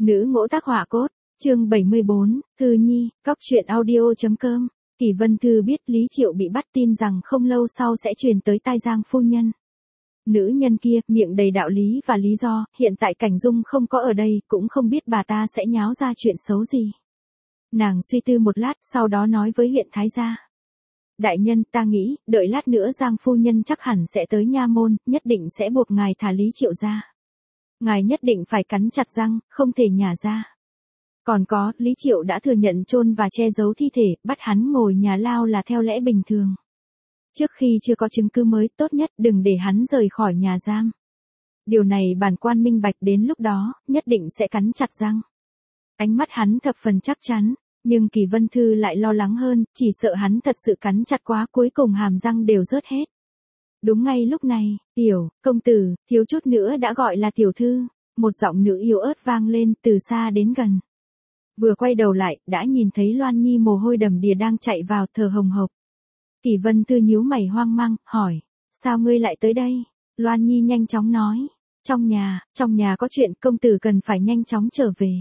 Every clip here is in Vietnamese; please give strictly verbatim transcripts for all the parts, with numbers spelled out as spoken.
Nữ ngỗ tác họa cốt, chương bảy mươi bốn, Thư Nhi, Cóc truyện audio.com. Kỳ Vân Thư biết Lý Triệu bị bắt, tin rằng không lâu sau sẽ truyền tới tai Giang phu nhân. Nữ nhân kia, miệng đầy đạo lý và lý do, hiện tại Cảnh Dung không có ở đây, cũng không biết bà ta sẽ nháo ra chuyện xấu gì. Nàng suy tư một lát, sau đó nói với huyện Thái gia. Đại nhân, ta nghĩ, đợi lát nữa Giang phu nhân chắc hẳn sẽ tới nha môn, nhất định sẽ buộc ngài thả Lý Triệu ra. Ngài nhất định phải cắn chặt răng, không thể nhả ra. Còn có, Lý Triệu đã thừa nhận chôn và che giấu thi thể, bắt hắn ngồi nhà lao là theo lẽ bình thường. Trước khi chưa có chứng cứ mới, tốt nhất đừng để hắn rời khỏi nhà giam. Điều này bản quan minh bạch, đến lúc đó, nhất định sẽ cắn chặt răng. Ánh mắt hắn thập phần chắc chắn, nhưng Kỳ Vân Thư lại lo lắng hơn, chỉ sợ hắn thật sự cắn chặt quá, cuối cùng hàm răng đều rớt hết. Đúng ngay lúc này, tiểu, công tử, thiếu chút nữa đã gọi là tiểu thư, một giọng nữ yếu ớt vang lên từ xa đến gần. Vừa quay đầu lại, đã nhìn thấy Loan Nhi mồ hôi đầm đìa đang chạy vào, thở hồng hộc. Kỳ Vân Thư nhíu mày hoang mang, hỏi, sao ngươi lại tới đây? Loan Nhi nhanh chóng nói, trong nhà, trong nhà có chuyện, công tử cần phải nhanh chóng trở về.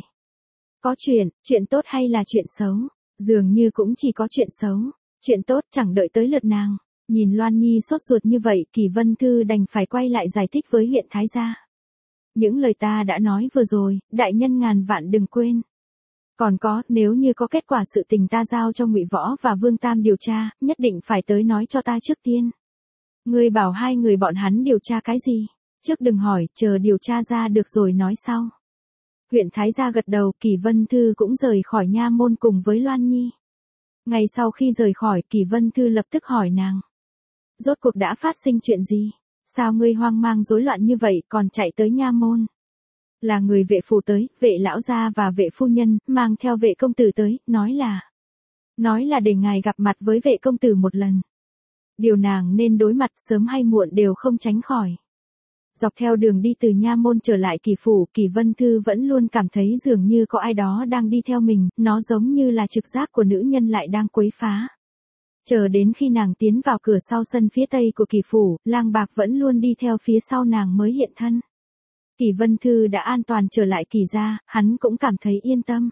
Có chuyện, chuyện tốt hay là chuyện xấu? Dường như cũng chỉ có chuyện xấu. Chuyện tốt chẳng đợi tới lượt nàng. Nhìn Loan Nhi sốt ruột như vậy, Kỳ Vân Thư đành phải quay lại giải thích với huyện Thái gia. Những lời ta đã nói vừa rồi, đại nhân ngàn vạn đừng quên. Còn có, nếu như có kết quả sự tình ta giao cho Ngụy Võ và Vương Tam điều tra, nhất định phải tới nói cho ta trước tiên. Ngươi bảo hai người bọn hắn điều tra cái gì? Trước đừng hỏi, chờ điều tra ra được rồi nói sau. Huyện Thái gia gật đầu, Kỳ Vân Thư cũng rời khỏi nha môn cùng với Loan Nhi. Ngay sau khi rời khỏi, Kỳ Vân Thư lập tức hỏi nàng. Rốt cuộc đã phát sinh chuyện gì? Sao ngươi hoang mang rối loạn như vậy còn chạy tới nha môn? Là người vệ phủ tới, vệ lão gia và vệ phu nhân, mang theo vệ công tử tới, nói là... Nói là để ngài gặp mặt với vệ công tử một lần. Điều nàng nên đối mặt sớm hay muộn đều không tránh khỏi. Dọc theo đường đi từ nha môn trở lại Kỳ phủ, Kỳ Vân Thư vẫn luôn cảm thấy dường như có ai đó đang đi theo mình, nó giống như là trực giác của nữ nhân lại đang quấy phá. Chờ đến khi nàng tiến vào cửa sau sân phía tây của Kỳ phủ, Lang Bạc vẫn luôn đi theo phía sau nàng mới hiện thân. Kỳ Vân Thư đã an toàn trở lại Kỳ gia, hắn cũng cảm thấy yên tâm.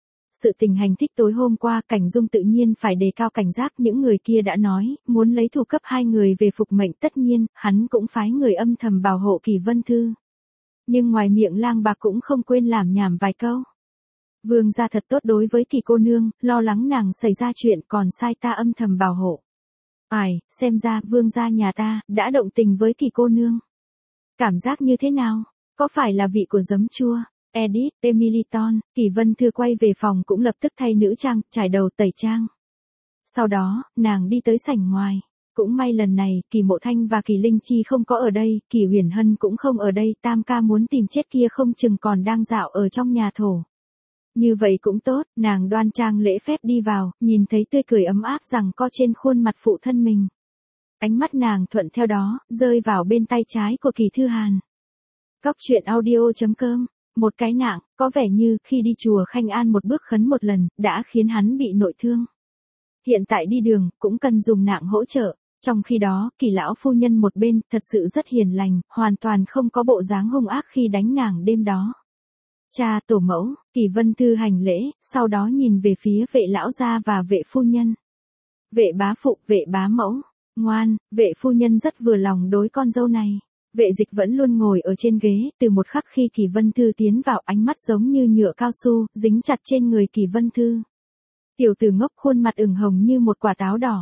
Sự tình hành thích tối hôm qua, Cảnh Dung tự nhiên phải đề cao cảnh giác, những người kia đã nói, muốn lấy thủ cấp hai người về phục mệnh, tất nhiên, hắn cũng phái người âm thầm bảo hộ Kỳ Vân Thư. Nhưng ngoài miệng Lang Bạc cũng không quên làm nhảm vài câu. Vương gia thật tốt đối với Kỳ cô nương, lo lắng nàng xảy ra chuyện còn sai ta âm thầm bảo hộ. Ai, xem ra vương gia nhà ta đã động tình với Kỳ cô nương. Cảm giác như thế nào? Có phải là vị của giấm chua? Edit, Emiliton, Kỳ Vân Thư quay về phòng cũng lập tức thay nữ trang, trải đầu tẩy trang. Sau đó, nàng đi tới sảnh ngoài. Cũng may lần này, Kỳ Mộ Thanh và Kỳ Linh Chi không có ở đây, Kỳ Huyền Hân cũng không ở đây, Tam ca muốn tìm chết kia không chừng còn đang dạo ở trong nhà thổ. Như vậy cũng tốt, nàng đoan trang lễ phép đi vào, nhìn thấy tươi cười ấm áp rằng co trên khuôn mặt phụ thân mình. Ánh mắt nàng thuận theo đó, rơi vào bên tay trái của Kỳ Thư Hàn. Cóc truyện audio.com. Một cái nạng, có vẻ như, khi đi chùa Khanh An một bước khấn một lần, đã khiến hắn bị nội thương. Hiện tại đi đường, cũng cần dùng nạng hỗ trợ. Trong khi đó, Kỳ lão phu nhân một bên, thật sự rất hiền lành, hoàn toàn không có bộ dáng hung ác khi đánh nàng đêm đó. Cha tổ mẫu, Kỳ Vân Thư hành lễ, sau đó nhìn về phía vệ lão gia và vệ phu nhân. Vệ bá phụ, vệ bá mẫu, ngoan, vệ phu nhân rất vừa lòng đối con dâu này. Vệ Dịch vẫn luôn ngồi ở trên ghế, từ một khắc khi Kỳ Vân Thư tiến vào, ánh mắt giống như nhựa cao su, dính chặt trên người Kỳ Vân Thư. Tiểu tử ngốc khuôn mặt ửng hồng như một quả táo đỏ.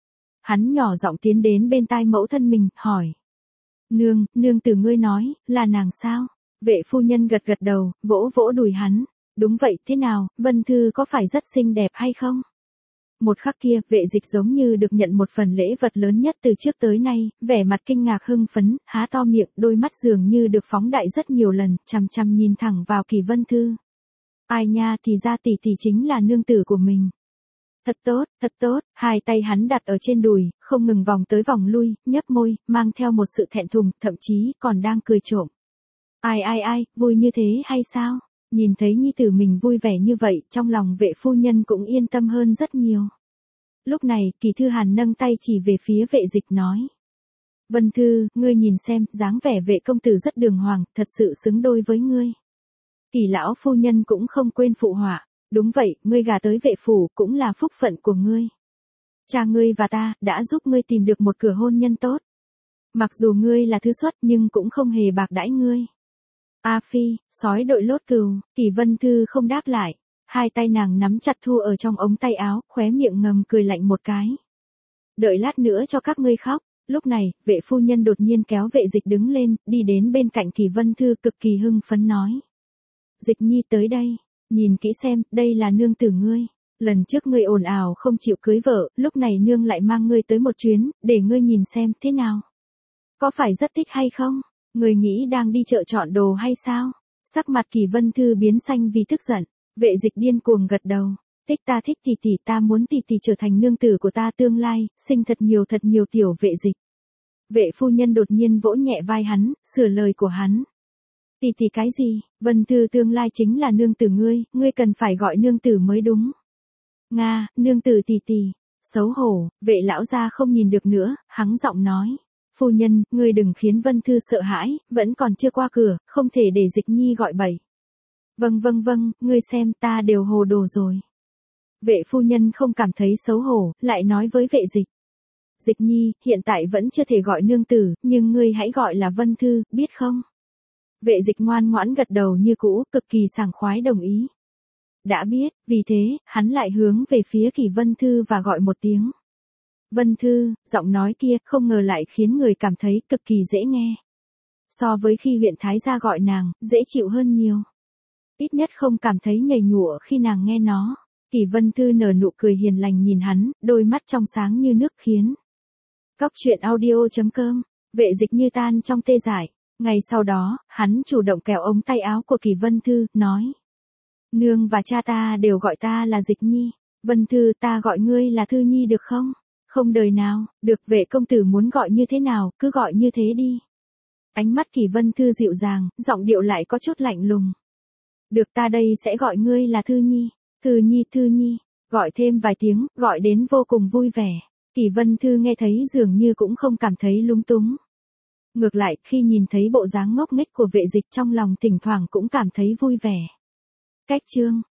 Hắn nhỏ giọng tiến đến bên tai mẫu thân mình, hỏi. Nương, nương tử ngươi nói, là nàng sao? Vệ phu nhân gật gật đầu, vỗ vỗ đùi hắn. Đúng vậy, thế nào, Vân Thư có phải rất xinh đẹp hay không? Một khắc kia, Vệ Dịch giống như được nhận một phần lễ vật lớn nhất từ trước tới nay, vẻ mặt kinh ngạc hưng phấn, há to miệng, đôi mắt dường như được phóng đại rất nhiều lần, chằm chằm nhìn thẳng vào Kỳ Vân Thư. Ai nha, thì ra tỷ tỷ chính là nương tử của mình. Thật tốt, thật tốt, hai tay hắn đặt ở trên đùi, không ngừng vòng tới vòng lui, nhấp môi, mang theo một sự thẹn thùng, thậm chí còn đang cười trộm. Ai ai ai, vui như thế hay sao? Nhìn thấy nhi tử mình vui vẻ như vậy, trong lòng vệ phu nhân cũng yên tâm hơn rất nhiều. Lúc này, Kỳ Thư Hàn nâng tay chỉ về phía Vệ Dịch nói. Vân Thư, ngươi nhìn xem, dáng vẻ vệ công tử rất đường hoàng, thật sự xứng đôi với ngươi. Kỳ lão phu nhân cũng không quên phụ họa, đúng vậy, ngươi gả tới vệ phủ cũng là phúc phận của ngươi. Cha ngươi và ta đã giúp ngươi tìm được một cửa hôn nhân tốt. Mặc dù ngươi là thứ xuất nhưng cũng không hề bạc đãi ngươi. A Phi, sói đội lốt cừu, Kỳ Vân Thư không đáp lại. Hai tay nàng nắm chặt thu ở trong ống tay áo, khóe miệng ngầm cười lạnh một cái. Đợi lát nữa cho các ngươi khóc. Lúc này, vệ phu nhân đột nhiên kéo vệ dịch đứng lên, đi đến bên cạnh Kỳ Vân Thư cực kỳ hưng phấn nói. Dịch nhi tới đây, nhìn kỹ xem, đây là nương tử ngươi. Lần trước ngươi ồn ào không chịu cưới vợ, lúc này nương lại mang ngươi tới một chuyến, để ngươi nhìn xem thế nào. Có phải rất thích hay không? Ngươi nghĩ đang đi chợ chọn đồ hay sao? Sắc mặt Kỳ Vân Thư biến xanh vì tức giận, vệ dịch điên cuồng gật đầu. Thích ta thích tỷ tỷ, ta muốn tỷ tỷ trở thành nương tử của ta tương lai, sinh thật nhiều thật nhiều tiểu vệ dịch. Vệ phu nhân đột nhiên vỗ nhẹ vai hắn, sửa lời của hắn. Tỷ tỷ cái gì? Vân Thư tương lai chính là nương tử ngươi, ngươi cần phải gọi nương tử mới đúng. Nga, nương tử tỷ tỷ. Xấu hổ, vệ lão gia không nhìn được nữa, hắng giọng nói. Phu nhân, ngươi đừng khiến Vân Thư sợ hãi, vẫn còn chưa qua cửa, không thể để Dịch Nhi gọi bậy. Vâng vâng vâng, ngươi xem ta đều hồ đồ rồi. Vệ phu nhân không cảm thấy xấu hổ, lại nói với vệ dịch. Dịch Nhi, hiện tại vẫn chưa thể gọi nương tử, nhưng ngươi hãy gọi là Vân Thư, biết không? Vệ dịch ngoan ngoãn gật đầu như cũ, cực kỳ sảng khoái đồng ý. Đã biết, vì thế, hắn lại hướng về phía Kỳ Vân Thư và gọi một tiếng. Vân Thư, giọng nói kia không ngờ lại khiến người cảm thấy cực kỳ dễ nghe. So với khi huyện Thái gia gọi nàng, dễ chịu hơn nhiều. Ít nhất không cảm thấy nhầy nhụa khi nàng nghe nó. Kỳ Vân Thư nở nụ cười hiền lành nhìn hắn, đôi mắt trong sáng như nước khiến. Cóc truyện audio chấm com, vệ dịch như tan trong tê dại. Ngày sau đó, hắn chủ động kéo ống tay áo của Kỳ Vân Thư, nói. Nương và cha ta đều gọi ta là Dịch Nhi. Vân Thư, ta gọi ngươi là Thư Nhi được không? Không đời nào, được, vệ công tử muốn gọi như thế nào, cứ gọi như thế đi. Ánh mắt Kỳ Vân Thư dịu dàng, giọng điệu lại có chút lạnh lùng. Được, ta đây sẽ gọi ngươi là Thư Nhi. Thư Nhi, Thư Nhi, gọi thêm vài tiếng, gọi đến vô cùng vui vẻ. Kỳ Vân Thư nghe thấy dường như cũng không cảm thấy lúng túng. Ngược lại, khi nhìn thấy bộ dáng ngốc nghếch của vệ dịch trong lòng thỉnh thoảng cũng cảm thấy vui vẻ. Cách chương